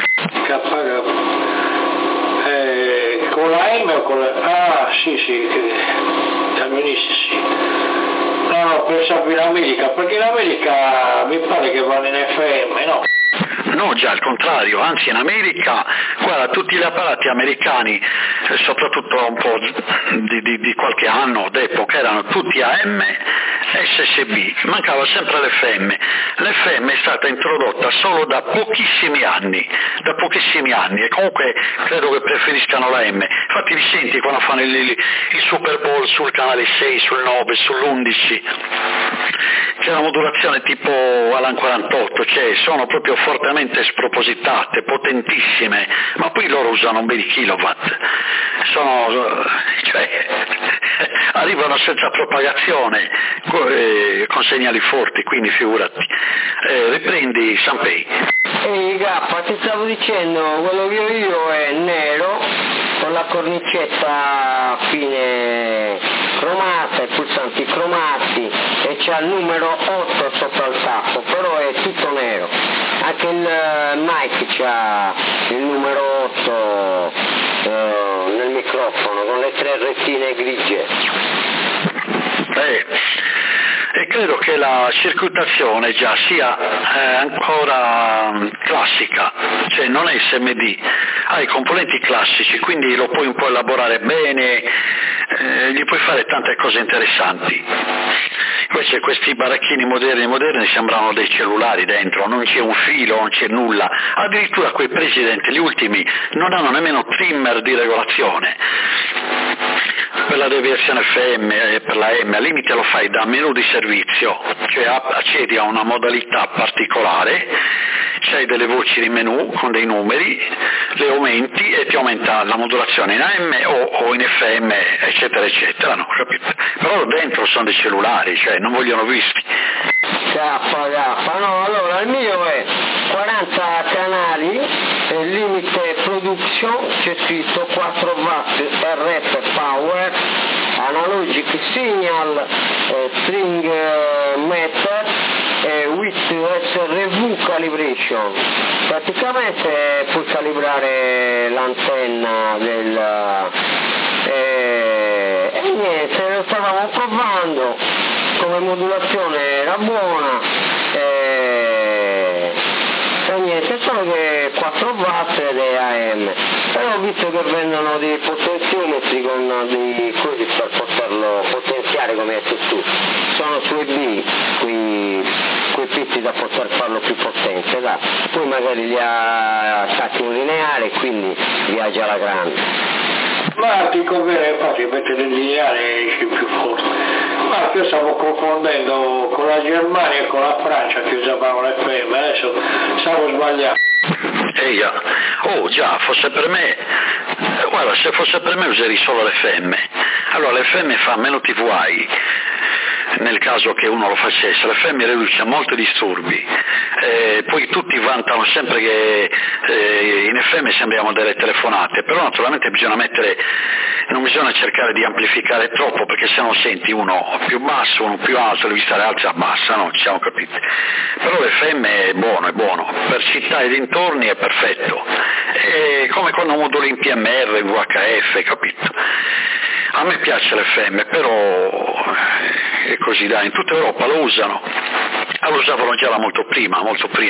Con la M o con la... Ah, sì, camionisti sì. No, pensavo in America, perché in America mi pare che vanno in FM, no? No, già al contrario, anzi in America, guarda, tutti gli apparati americani, soprattutto un po' di qualche anno d'epoca, erano tutti AM, SSB, mancava sempre l'FM. L'FM è stata introdotta solo da pochissimi anni, e comunque credo che preferiscano la M. Infatti li senti quando fanno il Super Bowl sul canale 6, sul 9, sull'11, c'è una modulazione tipo Alan 48, cioè sono proprio fortemente spropositate, potentissime, ma poi loro usano un bel kilowatt, arrivano senza propagazione, con segnali forti, quindi figurati. Riprendi Sanpei. Ehi Gappa, ti stavo dicendo, quello che ho io è nero, con la cornicetta fine cromata, i pulsanti cromati, e c'ha il numero 8 sopra il tappo, però è tutto nero. Anche il Mike c'ha il numero 8 nel microfono, con le 3 rettine grigie. E credo che la circuitazione già sia ancora classica, cioè non è SMD, ha i componenti classici, quindi lo puoi un po' elaborare bene, gli puoi fare tante cose interessanti. Invece questi baracchini moderni sembrano dei cellulari dentro, non c'è un filo, non c'è nulla, addirittura quei precedenti, gli ultimi, non hanno nemmeno trimmer di regolazione. Per la deviazione FM e per la M al limite lo fai da menu di servizio, cioè accedi a una modalità particolare, c'hai delle voci di menu con dei numeri, le aumenti e ti aumenta la modulazione in AM o in FM, eccetera eccetera, no, capito? Però dentro sono dei cellulari, cioè non vogliono visti. No, allora il mio è 40 canali, limite production, c'è scritto 4 watt RF power, analogic signal, string meter, with SRV calibration. Praticamente puoi calibrare l'antenna e niente, lo stavamo provando, come modulazione era buona, e niente, solo che 4 watt ed è AM, però ho visto che vendono dei potenziometri con dei cosi per poterlo potenziare, come hai detto tu, sono su EB, quei pezzi da poter farlo più potente, là. Poi magari li attacchi in lineare, quindi viaggia alla grande. Ma ti conviene infatti mettere il lineare esce più forte. Ma io stavo confondendo con la Germania e con la Francia che usavano l'FM, adesso stavo sbagliando. Già, fosse per me, guarda, se fosse per me userei solo l'FM. Allora l'FM fa meno TVI, nel caso che uno lo facesse, l'FM riduce molti disturbi, poi tutti vantano sempre che in FM sembriamo delle telefonate, però naturalmente bisogna mettere non bisogna cercare di amplificare troppo, perché se no senti uno più basso, uno più alto, devi stare alza e bassa, no? Ci siamo capiti. Però l'FM è buono, per città e dintorni è perfetto, è come quando moduli in PMR, in VHF, capito? A me piace l'FM, però è così, dai, in tutta Europa lo usano, lo usavano già da molto prima,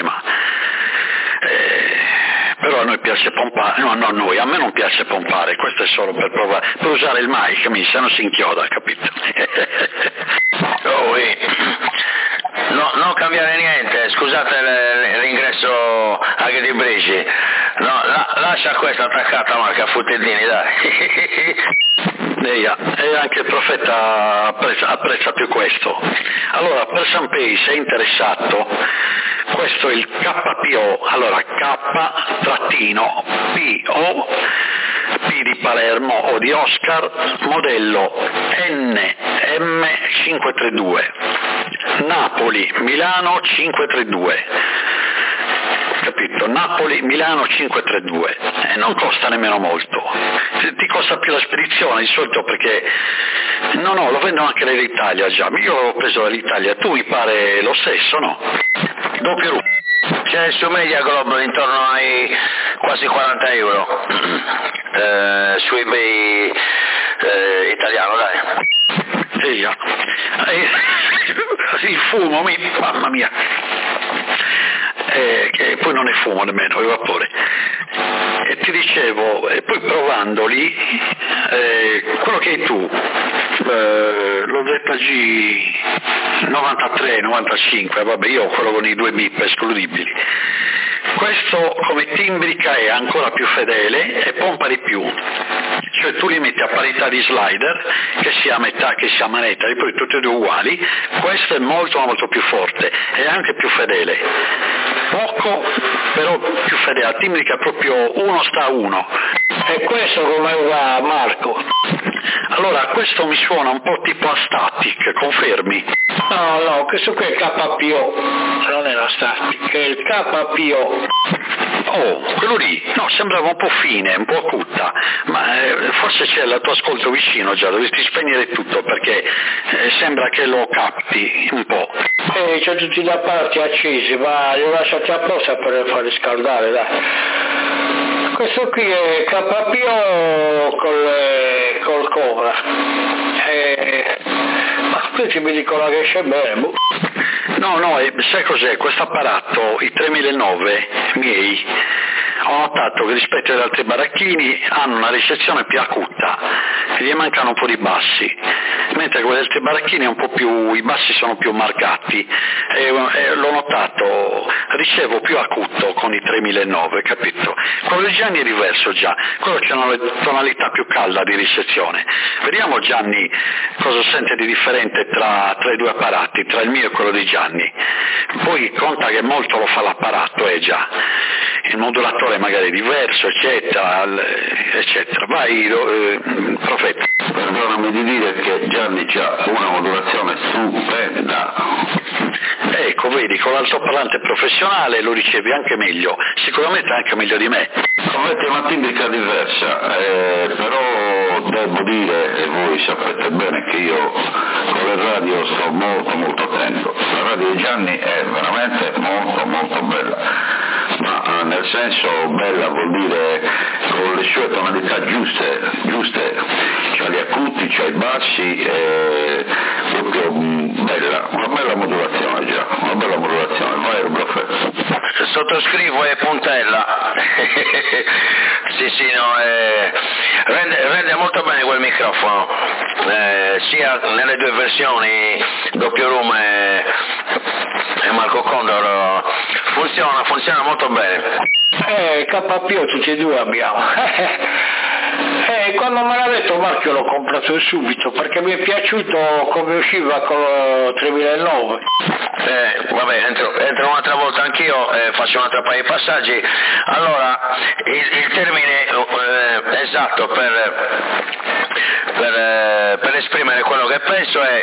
però a noi piace pompare, no, a me non piace pompare, questo è solo per provare, per usare il mic, se no si inchioda, capito? No, non cambiare niente, scusate l'ingresso anche di Brigi, no, lascia questa attaccata Marca Futeddini, dai. E anche il profeta apprezza più questo. Allora, per Sanpei, se è interessato, questo è il KPO, allora K-PO, P di Palermo o di Oscar, modello NM532, Napoli, Milano 532. Capito? Napoli, Milano 532, non costa nemmeno molto, ti costa più la spedizione di solito, perché no, lo vendono anche dall'Italia già, io l'ho preso dall'Italia, tu mi pare lo stesso, no? Doppio room. C'è su Media Globe intorno ai quasi 40 euro, su eBay italiano, dai. Il fumo, mamma mia. Che poi non è fumo nemmeno, è vapore. E ti dicevo, e poi provandoli, quello che hai tu, lo ZG 93, 95, vabbè, io ho quello con i 2 bip escludibili. Questo come timbrica è ancora più fedele e pompa di più, cioè tu li metti a parità di slider, che sia a metà che sia a manetta, e poi tutti e due uguali. Questo è molto più forte e anche più fedele, poco però più fedele, timbrica proprio uno sta a uno. E questo come va, Marco? Allora, questo mi suona un po' tipo a static, confermi? No, questo qui è il KPO, non è la static, è il KPO. Oh, quello lì, no, sembrava un po' fine, un po' acutta, ma forse c'è il tuo ascolto vicino già, dovresti spegnere tutto, perché sembra che lo capti un po'. C'è tutti gli apparati accesi, ma li ho lasciati apposta per far riscaldare, dai. Questo qui è KPO col Cobra. Ma questi mi dicono che esce bene. No, sai cos'è? Questo apparato, i 3009 miei, ho notato che rispetto agli altri baracchini hanno una ricezione più acuta, gli mancano un po' di bassi, mentre quelli altri baracchini un po' più, i bassi sono più marcati, e l'ho notato, ricevo più acuto con i 3009, capito? Quello di Gianni è diverso già, quello c'è una tonalità più calda di ricezione. Vediamo Gianni cosa sente di differente tra i due apparati, tra il mio e quello di Gianni. Poi conta che molto lo fa l'apparato, già. Il modulatore magari è diverso, eccetera. Vai, profeta. Perdonami di dire che Gianni ha una modulazione stupenda. Ecco, vedi, con l'altoparlante professionale lo ricevi anche meglio, sicuramente anche meglio di me. Avete una timbrica diversa, però devo dire, e voi sapete bene, che io con le radio sto molto attento. La radio di Gianni è veramente molto bella, ma nel senso bella vuol dire con le sue tonalità giuste, c'ha gli acuti, c'ha i bassi, proprio bella, una bella modulazione già, vai Professore. Sottoscrivo e puntella. sì, no, rende molto bene quel microfono, sia nelle due versioni, doppio room e Marco Condor, funziona molto bene. KPO tutti e due abbiamo. Quando me l'ha detto Marco l'ho comprato subito, perché mi è piaciuto come usciva con lo 3009. Vabbè, entro un'altra volta anch'io, faccio un altro paio di passaggi. Allora, il termine esatto per esprimere quello che penso è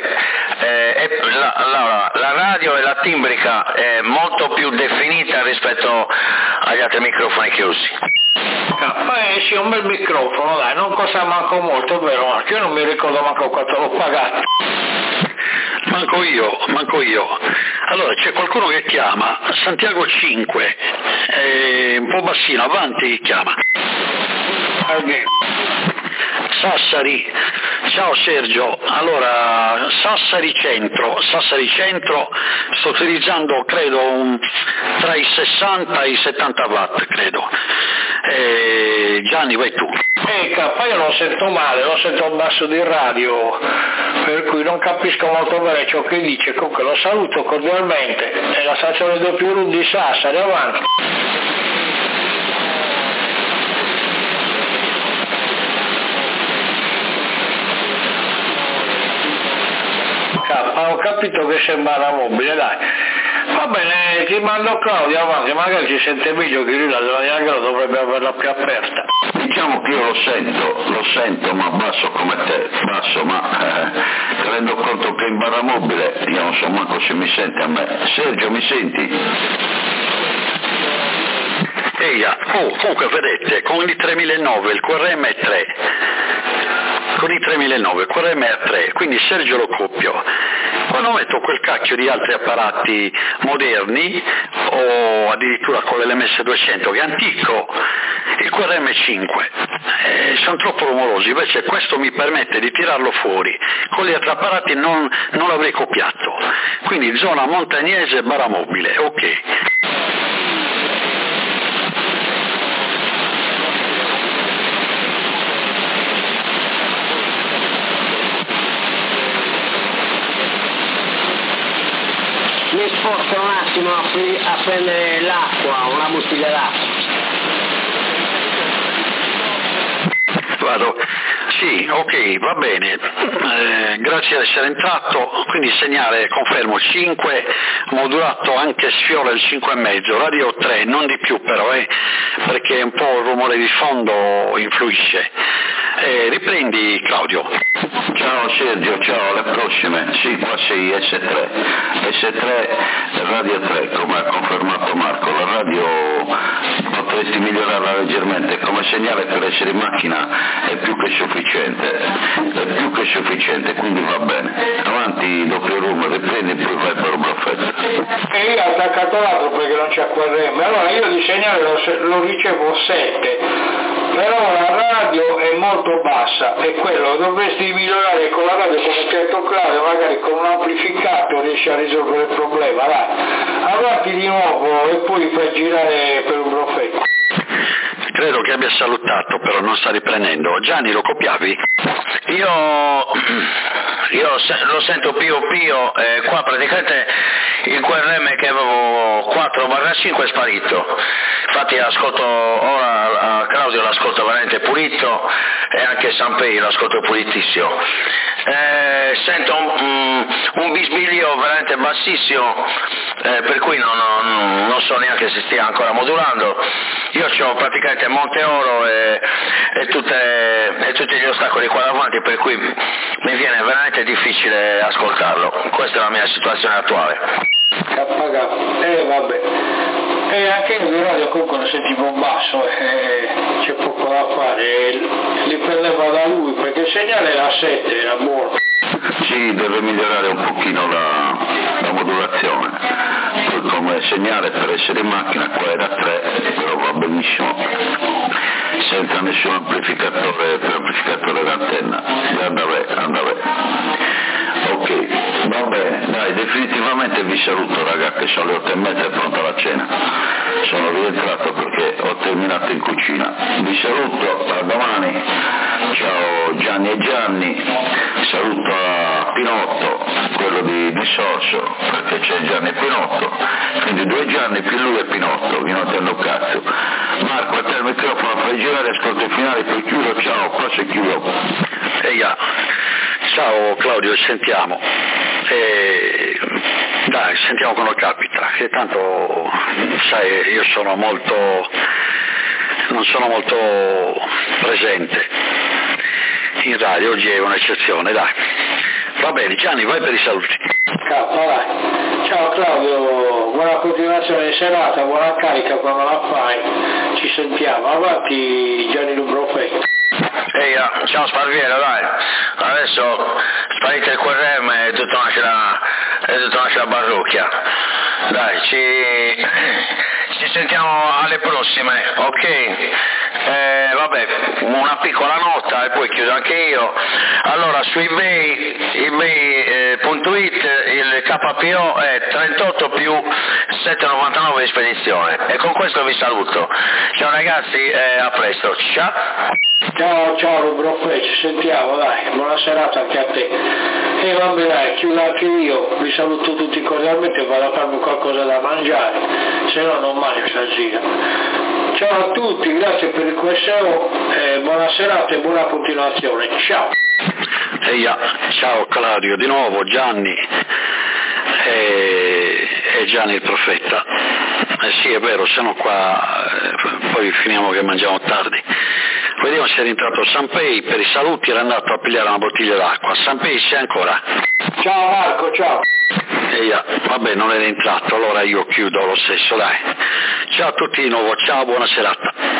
la radio e la timbrica è molto più definita rispetto agli altri microfoni chiusi. Sì, un bel microfono, dai, non costa manco molto, vero Marco? Io non mi ricordo manco quanto l'ho pagato. Manco io. Allora c'è qualcuno che chiama, Santiago 5, un po' bassino, avanti chiama. Sassari, ciao Sergio, allora Sassari Centro, sto utilizzando credo tra i 60 e i 70 watt credo. Gianni vai tu. Poi io lo sento male, lo sento al basso di radio, per cui non capisco molto bene ciò che dice, comunque lo saluto cordialmente, è la stazione doppio room di Sassari, avanti. Ho capito che sembra una mobile, dai. Va bene, ti mando Claudio avanti, magari si sente meglio che lui la zona di Angelo dovrebbe averla più aperta. Diciamo che io lo sento, ma basso come te, ma tenendo conto che in barra mobile, io non so manco se mi sente a me. Sergio, mi senti? Comunque vedete, con i 3009 il QRM è 3. Con i 3009 il QRM è a 3, quindi Sergio lo coppio. Quando metto quel cacchio di altri apparati moderni o addirittura con l'LMS 200 che è antico, il QRM è 5, sono troppo rumorosi, invece questo mi permette di tirarlo fuori, con gli altri apparati non l'avrei copiato, quindi zona montagnese barra mobile, ok. Mi sposto un attimo a prendere l'acqua, una bottiglia d'acqua. Vado. Sì, ok, va bene. Grazie di essere entrato, quindi segnale, confermo, 5, modulato anche sfiora il 5,5, radio 3, non di più però, perché un po' il rumore di fondo influisce. Riprendi Claudio. Ciao Sergio, ciao, alle prossime. Sì, qua sei S3, radio 3, come ha confermato Marco, la radio potresti migliorarla leggermente, come segnale per essere in macchina è più che sufficiente, quindi va bene. Avanti, doppio room, riprendi e poi vai per un baffetto. E io ho attaccato l'altro perché non c'è QRM, allora io di segnale lo ricevo 7, però la radio è molto bassa e quello dovresti migliorare con la radio, come ti ha detto Claudio, magari con un amplificato riesci a risolvere il problema, dai. Avanti di nuovo e poi fai girare per un baffetto. Credo che abbia salutato, però non sta riprendendo. Gianni, lo copiavi? Io lo sento pio, qua praticamente il QRM che avevo 4/5 è sparito, infatti ascolto ora a Claudio, l'ascolto veramente pulito e anche Sanpei l'ascolto pulitissimo. Sento un bisbiglio veramente bassissimo, per cui non so neanche se stia ancora modulando. Io ho praticamente Monte Oro e tutti gli ostacoli qua davanti, per cui mi viene veramente difficile ascoltarlo. Questa è la mia situazione attuale. Vabbè. E anche in radio comunque lo sentivo basso, c'è poco da fare, dipendeva da lui, perché il segnale era 7, era buono. Sì, deve migliorare un pochino la modulazione, poi come segnale per essere in macchina qua era 3, però va benissimo, senza nessun amplificatore per amplificatore d'antenna, anda bene. Ok, va bene, dai, definitivamente vi saluto raga, che sono le 8:30 e pronta la cena. Sono rientrato perché ho terminato in cucina. Vi saluto, a domani. Ciao Gianni e Gianni, saluto a Pinotto, quello di Sorso, perché c'è Gianni e Pinotto, quindi 2 Gianni più lui e Pinotto, vi non tengo cazzo. Marco, a te il microfono, fai girare, ascolto il finale, poi chiudo, ciao, qua se chiudo. Ciao Claudio, sentiamo. Dai, sentiamo quando capita, che tanto, sai, io non sono molto presente in radio, oggi è un'eccezione, dai. Va bene, Gianni, vai per i saluti. Vai. Ciao. ciao Claudio, buona continuazione di serata, buona carica quando la fai, ci sentiamo, avanti Gianni Lubrofetto. Ehi, ciao Sparviero, dai, adesso sparite il QRM e tutto nasce la barrucchia, dai, ci sentiamo alle prossime, ok? Vabbè, una piccola nota e poi chiudo anche io. Allora, su ebay.it il KPO è 38 più 7,99 di spedizione. E con questo vi saluto. Ciao ragazzi, a presto. Ciao. Ciao Lubrofetto, ci sentiamo, dai, buona serata anche a te. E vabbè dai, chiudo anche io, vi saluto tutti cordialmente, vado a farmi qualcosa da mangiare, se no non mangio stasera. Ciao a tutti, grazie per il QSO, buona serata e buona continuazione, ciao. Ciao Claudio, di nuovo Gianni e Gianni il profeta. Sì, è vero, sono qua, poi finiamo che mangiamo tardi. Vediamo se è rientrato Sanpei, per i saluti era andato a pigliare una bottiglia d'acqua. Sanpei c'è ancora? Ciao Marco, ciao. Vabbè, non è rientrato, allora io chiudo lo stesso, dai. Ciao a tutti di nuovo, ciao, buona serata.